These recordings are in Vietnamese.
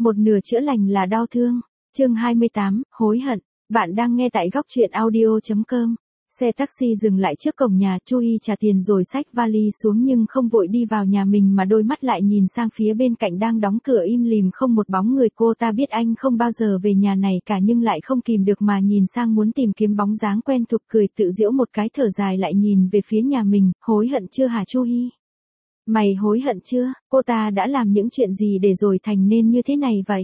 Một nửa chữa lành là đau thương. Chương 28, hối hận. Bạn đang nghe tại góc truyện audio.com. Xe taxi dừng lại trước cổng nhà, Chu Hi trả tiền rồi xách vali xuống nhưng không vội đi vào nhà mình mà đôi mắt lại nhìn sang phía bên cạnh đang đóng cửa im lìm không một bóng người. Cô ta biết anh không bao giờ về nhà này cả nhưng lại không kìm được mà nhìn sang muốn tìm kiếm bóng dáng quen thuộc, cười tự giễu một cái thở dài lại nhìn về phía nhà mình. Hối hận chưa hả Chu Hi? Mày hối hận chưa? Cô ta đã làm những chuyện gì để rồi thành nên như thế này vậy?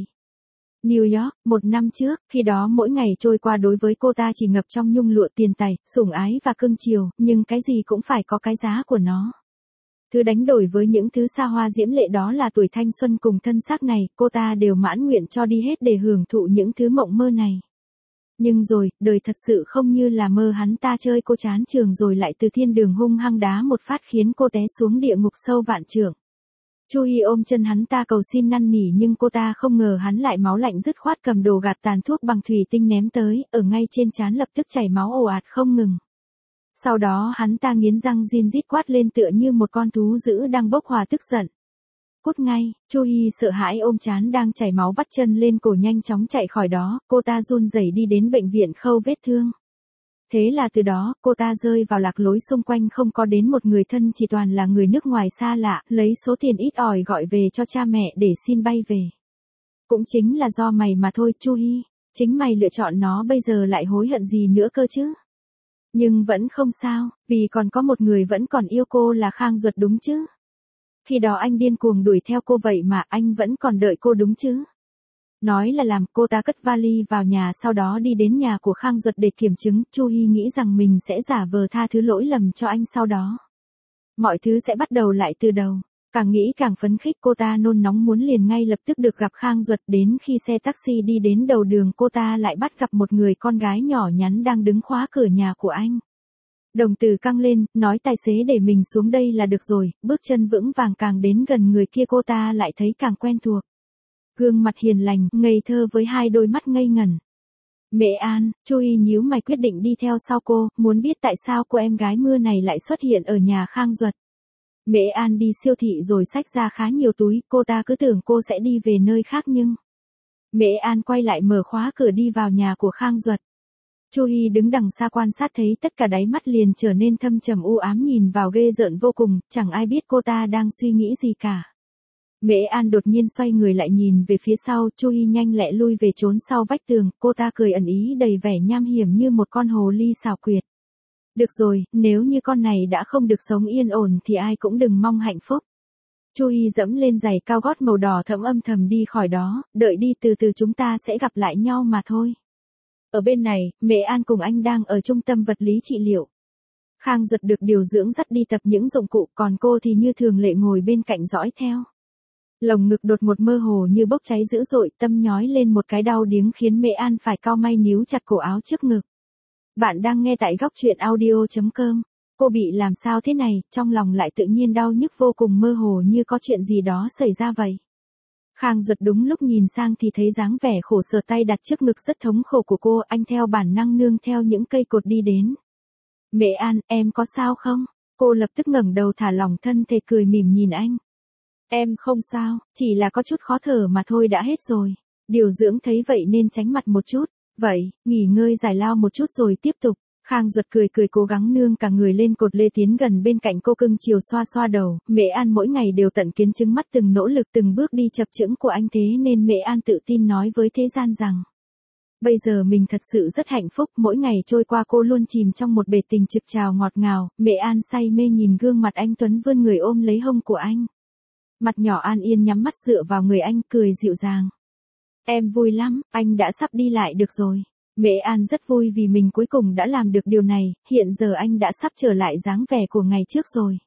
New York, 1 năm trước, khi đó mỗi ngày trôi qua đối với cô ta chỉ ngập trong nhung lụa tiền tài, sủng ái và cưng chiều, nhưng cái gì cũng phải có cái giá của nó. Thứ đánh đổi với những thứ xa hoa diễm lệ đó là tuổi thanh xuân cùng thân xác này, cô ta đều mãn nguyện cho đi hết để hưởng thụ những thứ mộng mơ này. Nhưng rồi, đời thật sự không như là mơ, hắn ta chơi cô chán trường rồi lại từ thiên đường hung hăng đá một phát khiến cô té xuống địa ngục sâu vạn trượng. Chu Hi ôm chân hắn ta cầu xin năn nỉ nhưng cô ta không ngờ hắn lại máu lạnh dứt khoát cầm đồ gạt tàn thuốc bằng thủy tinh ném tới, ở ngay trên trán lập tức chảy máu ồ ạt không ngừng. Sau đó hắn ta nghiến răng rin rít quát lên tựa như một con thú dữ đang bốc hỏa tức giận. Cút ngay. Chu Hi sợ hãi ôm trán đang chảy máu vắt chân lên cổ nhanh chóng chạy khỏi đó, cô ta run rẩy đi đến bệnh viện khâu vết thương. Thế là từ đó, cô ta rơi vào lạc lối, xung quanh không có đến một người thân, chỉ toàn là người nước ngoài xa lạ, lấy số tiền ít ỏi gọi về cho cha mẹ để xin bay về. Cũng chính là do mày mà thôi Chu Hi, chính mày lựa chọn nó, bây giờ lại hối hận gì nữa cơ chứ? Nhưng vẫn không sao, vì còn có một người vẫn còn yêu cô là Khang Duật đúng chứ? Khi đó anh điên cuồng đuổi theo cô vậy mà anh vẫn còn đợi cô đúng chứ? Nói là làm, cô ta cất vali vào nhà sau đó đi đến nhà của Khang Duật để kiểm chứng. Chu Hi nghĩ rằng mình sẽ giả vờ tha thứ lỗi lầm cho anh, sau đó mọi thứ sẽ bắt đầu lại từ đầu. Càng nghĩ càng phấn khích, cô ta nôn nóng muốn liền ngay lập tức được gặp Khang Duật. Đến khi xe taxi đi đến đầu đường, cô ta lại bắt gặp một người con gái nhỏ nhắn đang đứng khóa cửa nhà của anh. Đồng tử căng lên, nói tài xế để mình xuống đây là được rồi. Bước chân vững vàng, càng đến gần người kia cô ta lại thấy càng quen thuộc. Gương mặt hiền lành, ngây thơ với hai đôi mắt ngây ngẩn. Mẹ An. Chu Hi nhíu mày quyết định đi theo sau cô, muốn biết tại sao cô em gái mưa này lại xuất hiện ở nhà Khang Duật. Mẹ An đi siêu thị rồi xách ra khá nhiều túi, cô ta cứ tưởng cô sẽ đi về nơi khác nhưng Mẹ An quay lại mở khóa cửa đi vào nhà của Khang Duật. Chu Hi đứng đằng xa quan sát thấy tất cả đáy mắt liền trở nên thâm trầm u ám, nhìn vào ghê rợn vô cùng, chẳng ai biết cô ta đang suy nghĩ gì cả. Mễ An đột nhiên xoay người lại nhìn về phía sau, Chu Hi nhanh lẹ lui về trốn sau vách tường, cô ta cười ẩn ý đầy vẻ nham hiểm như một con hồ ly xảo quyệt. Được rồi, nếu như con này đã không được sống yên ổn thì ai cũng đừng mong hạnh phúc. Chu Hi dẫm lên giày cao gót màu đỏ thẫm âm thầm đi khỏi đó, đợi đi, từ từ chúng ta sẽ gặp lại nhau mà thôi. Ở bên này, Mễ An cùng anh đang ở trung tâm vật lý trị liệu. Khang Duật được điều dưỡng dắt đi tập những dụng cụ, còn cô thì như thường lệ ngồi bên cạnh dõi theo. Lồng ngực đột ngột mơ hồ như bốc cháy dữ dội, tâm nhói lên một cái đau điếng khiến Mễ An phải cau may níu chặt cổ áo trước ngực. Bạn đang nghe tại góc truyện audio.com. Cô bị làm sao thế này, trong lòng lại tự nhiên đau nhức vô cùng, mơ hồ như có chuyện gì đó xảy ra vậy. Khang Duật đúng lúc nhìn sang thì thấy dáng vẻ khổ sở, tay đặt trước ngực rất thống khổ của cô, anh theo bản năng nương theo những cây cột đi đến. Mễ An, em có sao không? Cô lập tức ngẩng đầu thả lỏng thân thể cười mỉm nhìn anh. Em không sao, chỉ là có chút khó thở mà thôi, đã hết rồi. Điều dưỡng thấy vậy nên tránh mặt một chút. Vậy, nghỉ ngơi giải lao một chút rồi tiếp tục. Khang Duật cười cố gắng nương cả người lên cột lê tiến gần bên cạnh cô, cưng chiều xoa xoa đầu. Mễ An mỗi ngày đều tận kiến chứng mắt từng nỗ lực từng bước đi chập chững của anh, thế nên Mễ An tự tin nói với thế gian rằng bây giờ mình thật sự rất hạnh phúc. Mỗi ngày trôi qua cô luôn chìm trong một bể tình trực trào ngọt ngào. Mễ An say mê nhìn gương mặt anh tuấn vươn người ôm lấy hông của anh. Mặt nhỏ An Yên nhắm mắt dựa vào người anh, cười dịu dàng. Em vui lắm, anh đã sắp đi lại được rồi. Mễ An rất vui vì mình cuối cùng đã làm được điều này, hiện giờ anh đã sắp trở lại dáng vẻ của ngày trước rồi.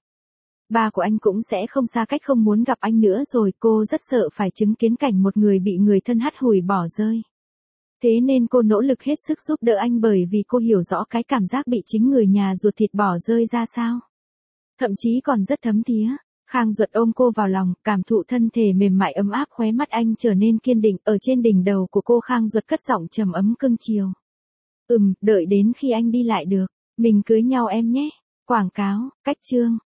Ba của anh cũng sẽ không xa cách, không muốn gặp anh nữa rồi, cô rất sợ phải chứng kiến cảnh một người bị người thân hắt hủi bỏ rơi. Thế nên cô nỗ lực hết sức giúp đỡ anh, bởi vì cô hiểu rõ cái cảm giác bị chính người nhà ruột thịt bỏ rơi ra sao. Thậm chí còn rất thấm thía. Khang Duật ôm cô vào lòng, cảm thụ thân thể mềm mại ấm áp, khóe mắt anh trở nên kiên định, ở trên đỉnh đầu của cô Khang Duật cất giọng trầm ấm cưng chiều. Đợi đến khi anh đi lại được, mình cưới nhau em nhé. Quảng cáo, cách chương.